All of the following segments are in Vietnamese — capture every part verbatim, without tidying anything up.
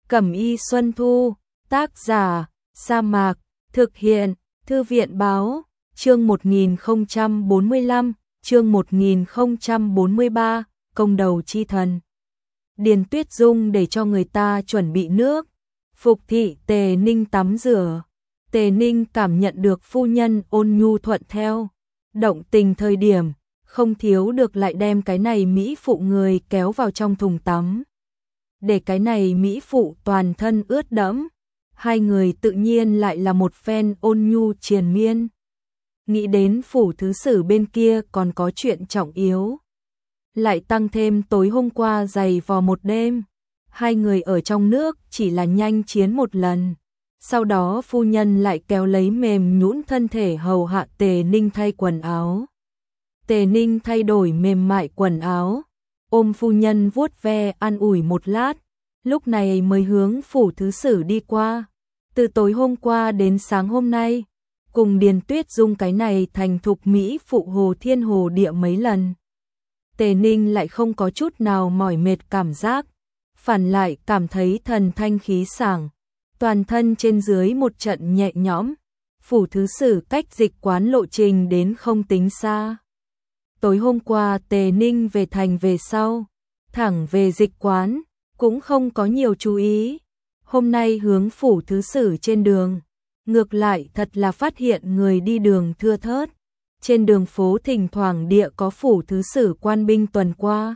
Cẩm y Xuân Thu, tác giả, Sa Mạc, thực hiện, Thư viện báo, chương một nghìn không trăm bốn mươi lăm, chương một nghìn không trăm bốn mươi ba, công đầu chi thần. Điền Tuyết Dung để cho người ta chuẩn bị nước, phục thị Tề Ninh tắm rửa. Tề Ninh cảm nhận được phu nhân ôn nhu thuận theo, động tình thời điểm, không thiếu được lại đem cái này mỹ phụ người kéo vào trong thùng tắm. Để cái này mỹ phụ toàn thân ướt đẫm, hai người tự nhiên lại là một phen ôn nhu triền miên. Nghĩ đến phủ thứ sử bên kia còn có chuyện trọng yếu. Lại tăng thêm tối hôm qua giày vò một đêm, hai người ở trong nước chỉ là nhanh chiến một lần. Sau đó phu nhân lại kéo lấy mềm nhũn thân thể hầu hạ Tề Ninh thay quần áo. Tề Ninh thay đổi mềm mại quần áo, ôm phu nhân vuốt ve an ủi một lát, lúc này mới hướng phủ thứ sử đi qua. Từ tối hôm qua đến sáng hôm nay, cùng Điền Tuyết Dung cái này thành thục mỹ phụ hồ thiên hồ địa mấy lần. Tề Ninh lại không có chút nào mỏi mệt cảm giác, phản lại cảm thấy thần thanh khí sảng, toàn thân trên dưới một trận nhẹ nhõm. Phủ thứ sử cách dịch quán lộ trình đến không tính xa. Tối hôm qua Tề Ninh về thành về sau, thẳng về dịch quán, cũng không có nhiều chú ý. Hôm nay hướng phủ thứ sử trên đường, ngược lại thật là phát hiện người đi đường thưa thớt. Trên đường phố thỉnh thoảng địa có phủ thứ sử quan binh tuần qua.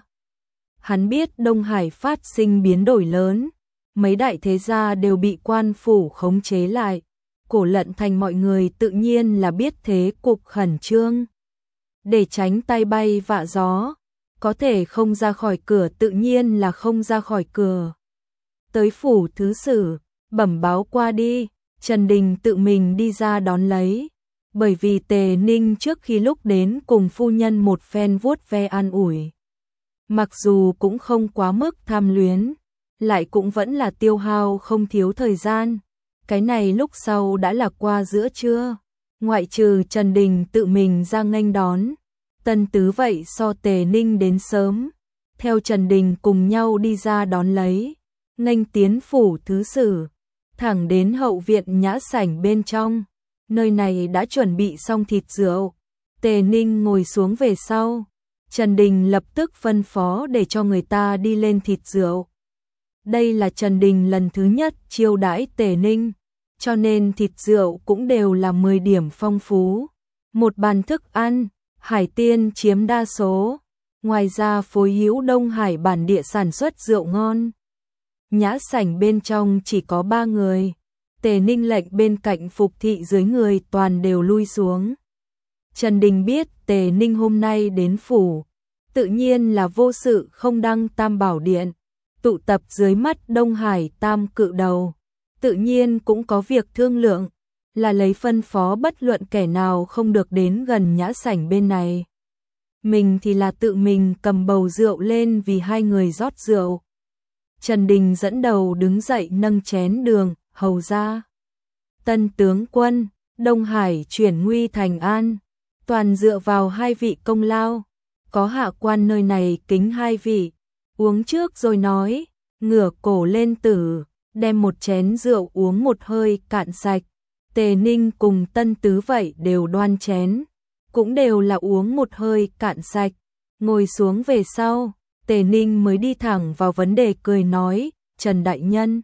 Hắn biết Đông Hải phát sinh biến đổi lớn, mấy đại thế gia đều bị quan phủ khống chế lại. Cổ Lận Thành mọi người tự nhiên là biết thế cục khẩn trương. Để tránh tai bay vạ gió, có thể không ra khỏi cửa tự nhiên là không ra khỏi cửa. Tới phủ thứ sử, bẩm báo qua đi, Trần Đình tự mình đi ra đón lấy. Bởi vì Tề Ninh trước khi lúc đến cùng phu nhân một phen vuốt ve an ủi. Mặc dù cũng không quá mức tham luyến, lại cũng vẫn là tiêu hao không thiếu thời gian. Cái này lúc sau đã là qua giữa trưa, ngoại trừ Trần Đình tự mình ra nghênh đón. Tân Tứ vậy so Tề Ninh đến sớm, theo Trần Đình cùng nhau đi ra đón lấy, nghênh tiến phủ thứ sử, thẳng đến hậu viện nhã sảnh bên trong. Nơi này đã chuẩn bị xong thịt rượu. Tề Ninh ngồi xuống về sau, Trần Đình lập tức phân phó để cho người ta đi lên thịt rượu. Đây là Trần Đình lần thứ nhất chiêu đãi Tề Ninh, cho nên thịt rượu cũng đều là mười điểm phong phú. Một bàn thức ăn, hải tiên chiếm đa số, ngoài ra phối hữu Đông Hải bản địa sản xuất rượu ngon. Nhã sảnh bên trong chỉ có ba người. Tề Ninh lệnh bên cạnh phục thị dưới người toàn đều lui xuống. Trần Đình biết Tề Ninh hôm nay đến phủ, tự nhiên là vô sự không đăng Tam Bảo Điện, tụ tập dưới mắt Đông Hải tam cự đầu, tự nhiên cũng có việc thương lượng, là lấy phân phó bất luận kẻ nào không được đến gần nhã sảnh bên này. Mình thì là tự mình cầm bầu rượu lên vì hai người rót rượu. Trần Đình dẫn đầu đứng dậy nâng chén đường, hầu ra. Tân tướng quân, Đông Hải chuyển nguy thành an, toàn dựa vào hai vị công lao, có hạ quan nơi này kính hai vị, uống trước rồi nói, ngửa cổ lên tử, đem một chén rượu uống một hơi cạn sạch. Tề Ninh cùng Tân Tứ vậy đều đoan chén, cũng đều là uống một hơi cạn sạch. Ngồi xuống về sau, Tề Ninh mới đi thẳng vào vấn đề cười nói, Trần Đại Nhân,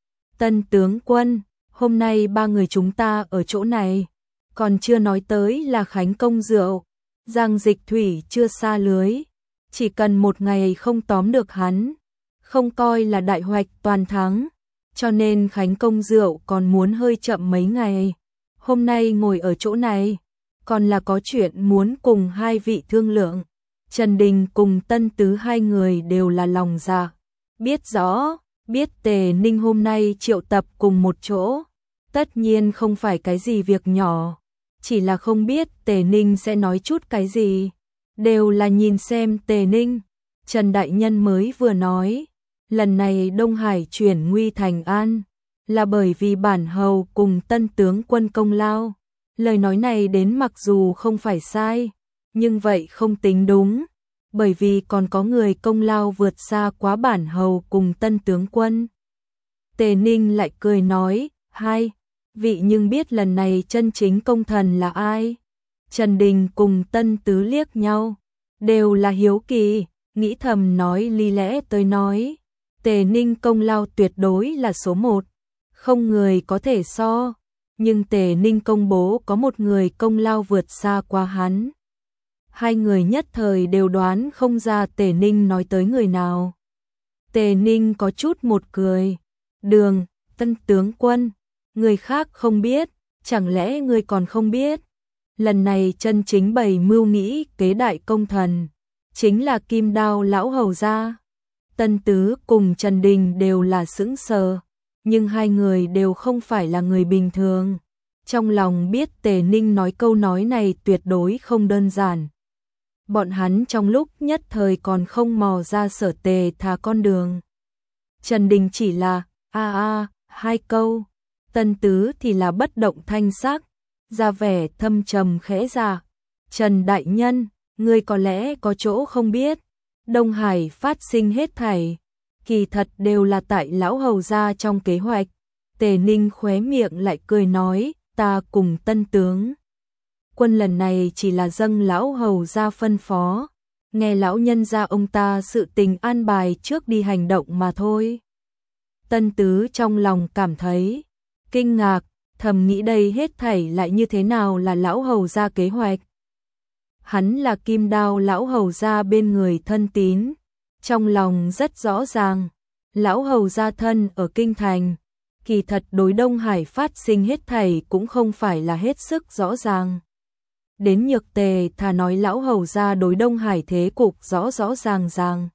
Tân tướng quân, hôm nay ba người chúng ta ở chỗ này, còn chưa nói tới là khánh công rượu, Giang Dịch Thủy chưa xa lưới, chỉ cần một ngày không tóm được hắn, không coi là đại hoạch toàn thắng, cho nên khánh công rượu còn muốn hơi chậm mấy ngày. Hôm nay ngồi ở chỗ này, còn là có chuyện muốn cùng hai vị thương lượng. Trần Đình cùng Tân Tứ hai người đều là lòng dạ, biết rõ. Biết Tề Ninh hôm nay triệu tập cùng một chỗ, tất nhiên không phải cái gì việc nhỏ, chỉ là không biết Tề Ninh sẽ nói chút cái gì, đều là nhìn xem Tề Ninh. Trần Đại Nhân mới vừa nói, lần này Đông Hải chuyển nguy thành an, là bởi vì bản hầu cùng Tân tướng quân công lao. Lời nói này đến mặc dù không phải sai, nhưng vậy không tính đúng. bởi vì còn có người công lao vượt xa quá bản hầu cùng Tân tướng quân. Tề Ninh lại cười nói, hai vị nhưng biết lần này chân chính công thần là ai? Trần Đình cùng Tân Tứ liếc nhau, đều là hiếu kỳ, nghĩ thầm nói lý lẽ tới nói. Tề Ninh công lao tuyệt đối là số một, không người có thể so, nhưng Tề Ninh công bố có một người công lao vượt xa qua hắn. Hai người nhất thời đều đoán không ra Tề Ninh nói tới người nào. Tề Ninh có chút một cười, Đường, Tân tướng quân, người khác không biết, chẳng lẽ người còn không biết? Lần này chân chính bày mưu nghĩ kế đại công thần, chính là Kim Đao lão hầu gia. Tân Tứ cùng Trần Đình đều là sững sờ, nhưng hai người đều không phải là người bình thường. Trong lòng biết Tề Ninh nói câu nói này tuyệt đối không đơn giản. Bọn hắn trong lúc nhất thời còn không mò ra Sở Tề thà con đường. Trần Đình chỉ là a a hai câu, Tân Tứ thì là bất động thanh sắc, ra vẻ thâm trầm khẽ dạ. Trần đại nhân, ngươi có lẽ có chỗ không biết, Đông Hải phát sinh hết thảy, kỳ thật đều là tại lão hầu gia trong kế hoạch. Tề Ninh khóe miệng lại cười nói, ta cùng Tân tướng quân lần này chỉ là dâng lão hầu gia phân phó, nghe lão nhân gia ông ta sự tình an bài trước đi hành động mà thôi. Tân Tứ trong lòng cảm thấy kinh ngạc, thầm nghĩ đây hết thảy lại như thế nào là lão hầu gia kế hoạch. Hắn là Kim Đao lão hầu gia bên người thân tín, trong lòng rất rõ ràng, lão hầu gia thân ở kinh thành, kỳ thật đối Đông Hải phát sinh hết thảy cũng không phải là hết sức rõ ràng. Đến Nhược Tề thà nói lão hầu gia đối Đông Hải thế cục rõ rõ ràng ràng.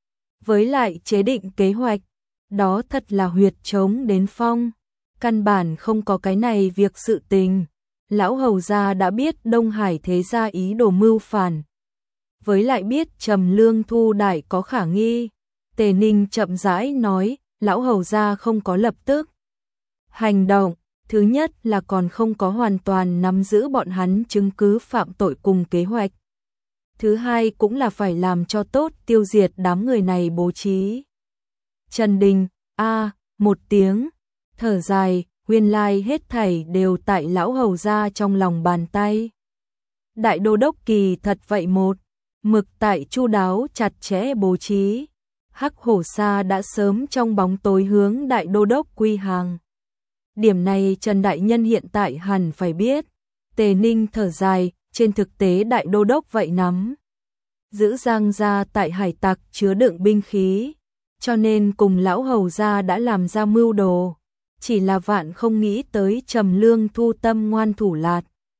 Với lại chế định kế hoạch, đó thật là huyệt trống đến phong, căn bản không có cái này việc sự tình. Lão hầu gia đã biết Đông Hải thế gia ý đồ mưu phản, với lại biết Trầm Lương Thu đại có khả nghi. Tề Ninh chậm rãi nói, lão hầu gia không có lập tức hành động, thứ nhất là còn không có hoàn toàn nắm giữ bọn hắn chứng cứ phạm tội cùng kế hoạch. Thứ hai cũng là phải làm cho tốt tiêu diệt đám người này bố trí. Trần Đình, a một tiếng, thở dài, nguyên lai hết thảy đều tại lão hầu gia trong lòng bàn tay. Đại đô đốc kỳ thật vậy một mực tại chu đáo chặt chẽ bố trí. Hắc Hổ Sa đã sớm trong bóng tối hướng đại đô đốc quy hàng. Điểm này Trần đại nhân hiện tại hẳn phải biết. Tề Ninh thở dài, trên thực tế đại đô đốc vậy nắm giữ Giang gia tại hải tặc chứa đựng binh khí, cho nên cùng lão hầu gia đã làm ra mưu đồ. Chỉ là vạn không nghĩ tới Trầm Lương Thu tâm ngoan thủ lạt,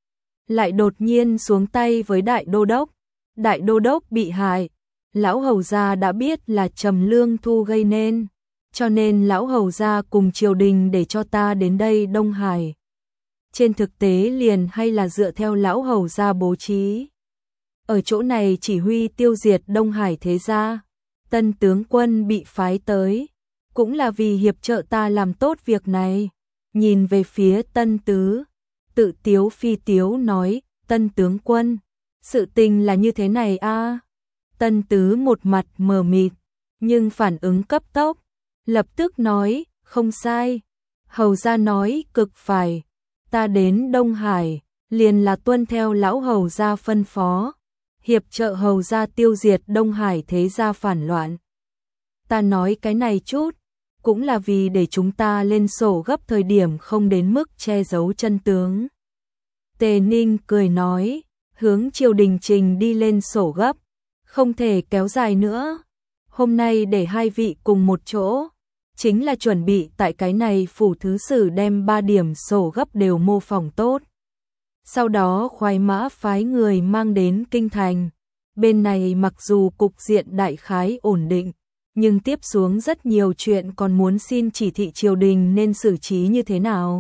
lại đột nhiên xuống tay với đại đô đốc. Đại đô đốc bị hại, lão hầu gia đã biết là Trầm Lương Thu gây nên, cho nên lão hầu gia cùng triều đình để cho ta đến đây Đông Hải. Trên thực tế liền hay là dựa theo lão hầu gia bố trí, ở chỗ này chỉ huy tiêu diệt Đông Hải thế gia. Tân tướng quân bị phái tới, cũng là vì hiệp trợ ta làm tốt việc này. Nhìn về phía Tân Tứ, tự tiếu phi tiếu nói, Tân tướng quân, sự tình là như thế này a. À? Tân Tứ một mặt mờ mịt, nhưng phản ứng cấp tốc, lập tức nói, không sai. Hầu gia nói cực phải, ta đến Đông Hải, liền là tuân theo lão hầu gia phân phó, hiệp trợ hầu gia tiêu diệt Đông Hải thế gia phản loạn. Ta nói cái này chút, cũng là vì để chúng ta lên sổ gấp thời điểm không đến mức che giấu chân tướng. Tề Ninh cười nói, hướng triều đình trình đi lên sổ gấp, không thể kéo dài nữa. Hôm nay để hai vị cùng một chỗ, chính là chuẩn bị tại cái này phủ thứ sử đem ba điểm sổ gấp đều mô phỏng tốt. Sau đó khoái mã phái người mang đến kinh thành. Bên này mặc dù cục diện đại khái ổn định, nhưng tiếp xuống rất nhiều chuyện còn muốn xin chỉ thị triều đình nên xử trí như thế nào.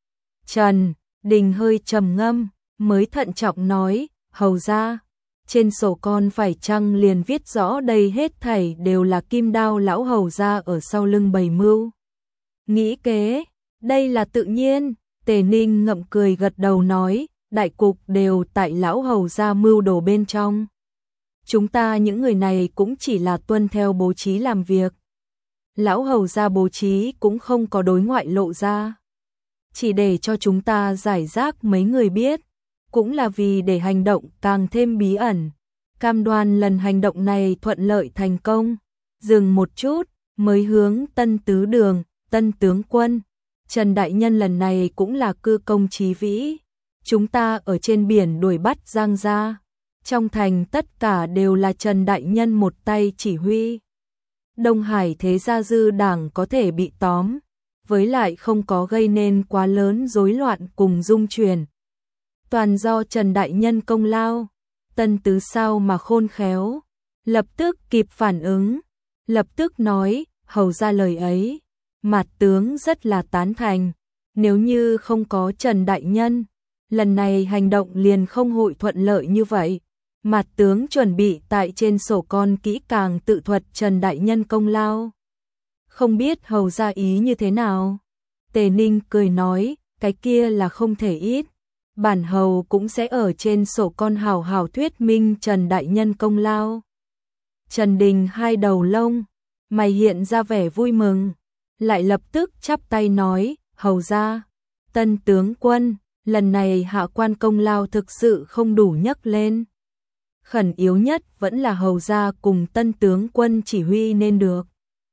Trần Đình hơi trầm ngâm, mới thận trọng nói, hầu gia, trên sổ con phải chăng liền viết rõ đây hết thảy đều là Kim Đao lão hầu gia ở sau lưng bày mưu. Nghĩ kế, đây là tự nhiên. Tề Ninh ngậm cười gật đầu nói, đại cục đều tại lão hầu gia mưu đồ bên trong. Chúng ta những người này cũng chỉ là tuân theo bố trí làm việc. lão hầu gia bố trí cũng không có đối ngoại lộ ra. Chỉ để cho chúng ta giải rác mấy người biết, cũng là vì để hành động càng thêm bí ẩn. Cam đoan lần hành động này thuận lợi thành công. Dừng một chút, mới hướng Tân Tứ Đường, Tân Tướng Quân. Trần Đại Nhân lần này cũng là cư công trí vĩ. Chúng ta ở trên biển đuổi bắt Giang gia. Trong thành tất cả đều là Trần Đại Nhân một tay chỉ huy. Đông Hải thế gia dư đảng có thể bị tóm, với lại không có gây nên quá lớn rối loạn cùng dung chuyển. Toàn do Trần Đại Nhân công lao. Tân Tứ sao mà khôn khéo, lập tức kịp phản ứng, lập tức nói, hầu ra lời ấy, Mạt tướng rất là tán thành, nếu như không có Trần Đại Nhân, lần này hành động liền không hội thuận lợi như vậy. Mạt tướng chuẩn bị tại trên sổ con kỹ càng tự thuật Trần Đại Nhân công lao. Không biết hầu ra ý như thế nào? Tề Ninh cười nói, cái kia là không thể ít. Bản hầu cũng sẽ ở trên sổ con hào hào thuyết minh Trần Đại Nhân công lao. Trần Đình hai đầu lông, mày hiện ra vẻ vui mừng, lại lập tức chắp tay nói, hầu ra, Tân Tướng Quân, lần này hạ quan công lao thực sự không đủ nhắc lên. Khẩn yếu nhất vẫn là hầu ra cùng Tân Tướng Quân chỉ huy nên được.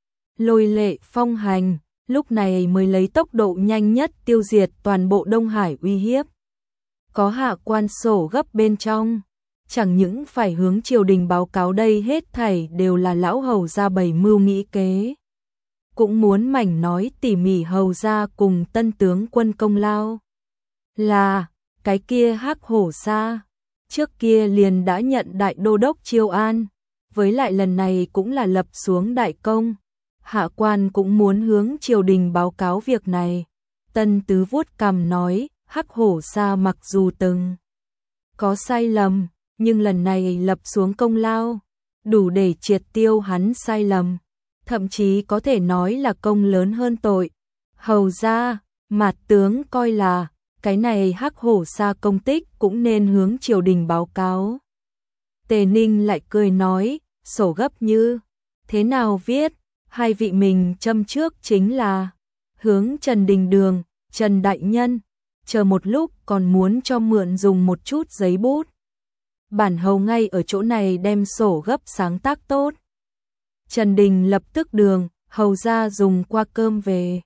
Lôi Lệ phong hành, lúc này mới lấy tốc độ nhanh nhất tiêu diệt toàn bộ Đông Hải uy hiếp. Có hạ quan sổ gấp bên trong, chẳng những phải hướng triều đình báo cáo đây hết thảy đều là lão hầu ra bày mưu nghĩ kế. Cũng muốn mảnh nói tỉ mỉ hầu ra cùng Tân Tướng Quân công lao. Là, cái kia Hắc Hổ Sa, trước kia liền đã nhận đại đô đốc chiêu an, với lại lần này cũng là lập xuống đại công. Hạ quan cũng muốn hướng triều đình báo cáo việc này. Tân Tứ vuốt cằm nói, Hắc Hổ Sa mặc dù từng có sai lầm, nhưng lần này lập xuống công lao, đủ để triệt tiêu hắn sai lầm, thậm chí có thể nói là công lớn hơn tội. Hầu ra, Mạt tướng coi là, cái này Hắc Hổ Sa công tích cũng nên hướng triều đình báo cáo. Tề Ninh lại cười nói, sổ gấp như thế nào viết, hai vị mình châm trước chính là hướng Trần Đình Đường, Trần Đại Nhân, chờ một lúc còn muốn cho mượn dùng một chút giấy bút. Bản hầu ngay ở chỗ này đem sổ gấp sáng tác tốt. Trần Đình lập tức đường, hầu ra dùng qua cơm về.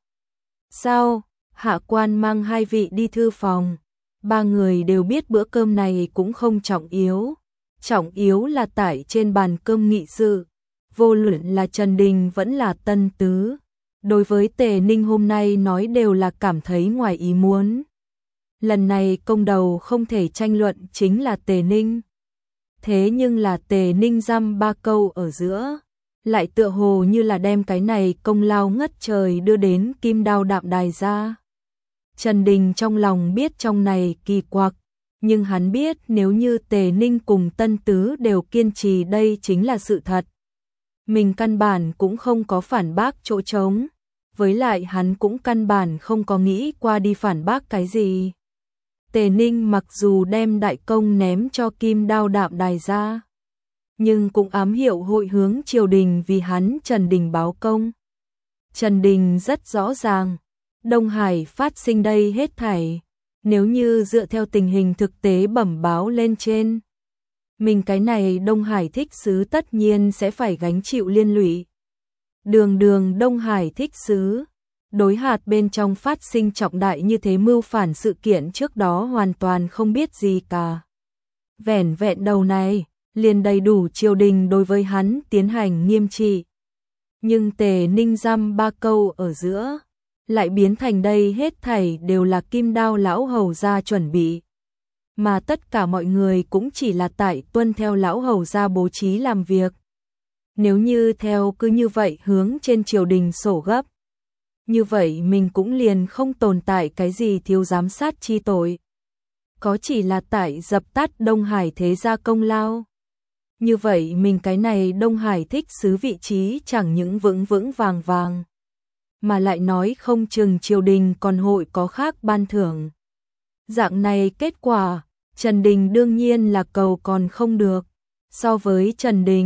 Sau, hạ quan mang hai vị đi thư phòng. Ba người đều biết bữa cơm này cũng không trọng yếu. Trọng yếu là tải trên bàn cơm nghị sự. Vô luận là Trần Đình vẫn là Tân Tứ. Đối với Tề Ninh hôm nay nói đều là cảm thấy ngoài ý muốn. Lần này công đầu không thể tranh luận chính là Tề Ninh. Thế nhưng là Tề Ninh dăm ba câu ở giữa, lại tựa hồ như là đem cái này công lao ngất trời đưa đến Kim Đao Đạm Đài ra. Trần Đình trong lòng biết trong này kỳ quặc, nhưng hắn biết nếu như Tề Ninh cùng Tân Tứ đều kiên trì đây chính là sự thật. Mình căn bản cũng không có phản bác chỗ trống, với lại hắn cũng căn bản không có nghĩ qua đi phản bác cái gì. Tề Ninh mặc dù đem đại công ném cho Kim Đao Đạm Đài ra, nhưng cũng ám hiệu hội hướng triều đình vì hắn Trần Đình báo công. Trần Đình rất rõ ràng, Đông Hải phát sinh đây hết thảy, nếu như dựa theo tình hình thực tế bẩm báo lên trên, mình cái này Đông Hải thích sứ tất nhiên sẽ phải gánh chịu liên lụy. Đường đường Đông Hải thích sứ, đối hạt bên trong phát sinh trọng đại như thế mưu phản sự kiện trước đó hoàn toàn không biết gì cả. Vẻn vẹn đầu này, liền đầy đủ triều đình đối với hắn tiến hành nghiêm trị. Nhưng Tề Ninh dăm ba câu ở giữa, lại biến thành đây hết thảy đều là Kim Đao lão hầu gia chuẩn bị. Mà tất cả mọi người cũng chỉ là tại tuân theo lão hầu gia bố trí làm việc. Nếu như theo cứ như vậy hướng trên triều đình sổ gấp, như vậy mình cũng liền không tồn tại cái gì thiếu giám sát chi tội. Có chỉ là tại dập tắt Đông Hải thế gia công lao. Như vậy mình cái này Đông Hải thích sứ vị trí chẳng những vững vững vàng vàng, mà lại nói không chừng triều đình còn hội có khác ban thưởng. Dạng này kết quả, Trần Đình đương nhiên là cầu còn không được. So với Trần Đình,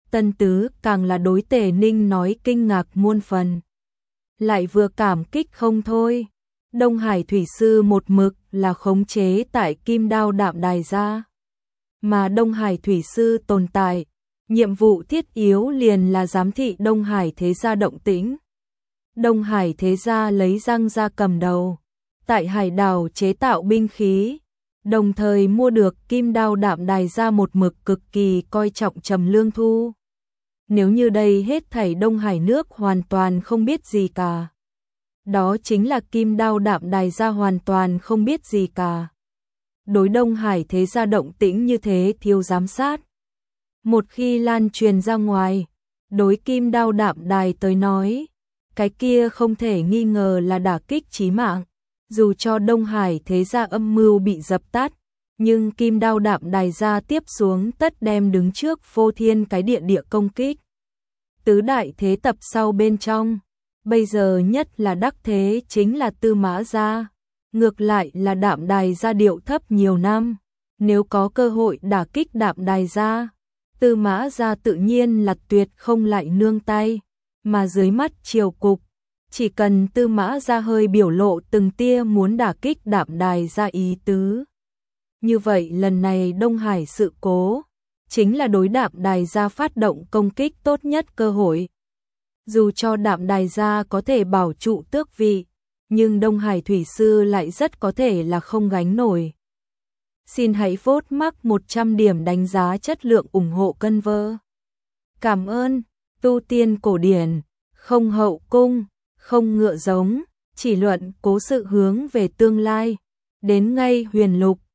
Tân Tứ càng là đối Tề Ninh nói kinh ngạc muôn phần. Lại vừa cảm kích không thôi. Đông Hải Thủy Sư một mực là khống chế tại Kim Đao Đạm Đài gia. Mà Đông Hải Thủy Sư tồn tại, nhiệm vụ thiết yếu liền là giám thị Đông Hải Thế Gia động tĩnh. Đông Hải Thế Gia lấy Giang gia cầm đầu, tại hải đảo chế tạo binh khí, đồng thời mua được Kim Đao Đạm Đài gia một mực cực kỳ coi trọng Trầm Lương Thu. Nếu như đây hết thảy Đông Hải nước hoàn toàn không biết gì cả. Đó chính là Kim Đao Đạm Đài gia hoàn toàn không biết gì cả. Đối Đông Hải Thế Gia động tĩnh như thế thiếu giám sát. Một khi lan truyền ra ngoài, đối Kim Đao Đạm Đài tới nói, cái kia không thể nghi ngờ là đả kích chí mạng. Dù cho Đông Hải Thế Gia âm mưu bị dập tắt, nhưng Kim Đao Đạm Đài gia tiếp xuống tất đem đứng trước phô thiên cái địa địa công kích. Tứ đại thế tập sau bên trong, bây giờ nhất là đắc thế chính là Tư Mã gia. Ngược lại là Đạm Đài gia điệu thấp nhiều năm, nếu có cơ hội đả kích Đạm Đài gia, Tư Mã gia tự nhiên là tuyệt không lại nương tay, mà dưới mắt triều cục, chỉ cần Tư Mã gia hơi biểu lộ từng tia muốn đả kích Đạm Đài gia ý tứ. Như vậy lần này Đông Hải sự cố, chính là đối Đạm Đài gia phát động công kích tốt nhất cơ hội. Dù cho Đạm Đài gia có thể bảo trụ tước vị, nhưng Đông Hải Thủy Sư lại rất có thể là không gánh nổi. Xin hãy vote mắc một trăm điểm đánh giá chất lượng ủng hộ cân vơ. Cảm ơn, tu tiên cổ điển, không hậu cung, không ngựa giống, chỉ luận cố sự hướng về tương lai, đến ngay huyền lục.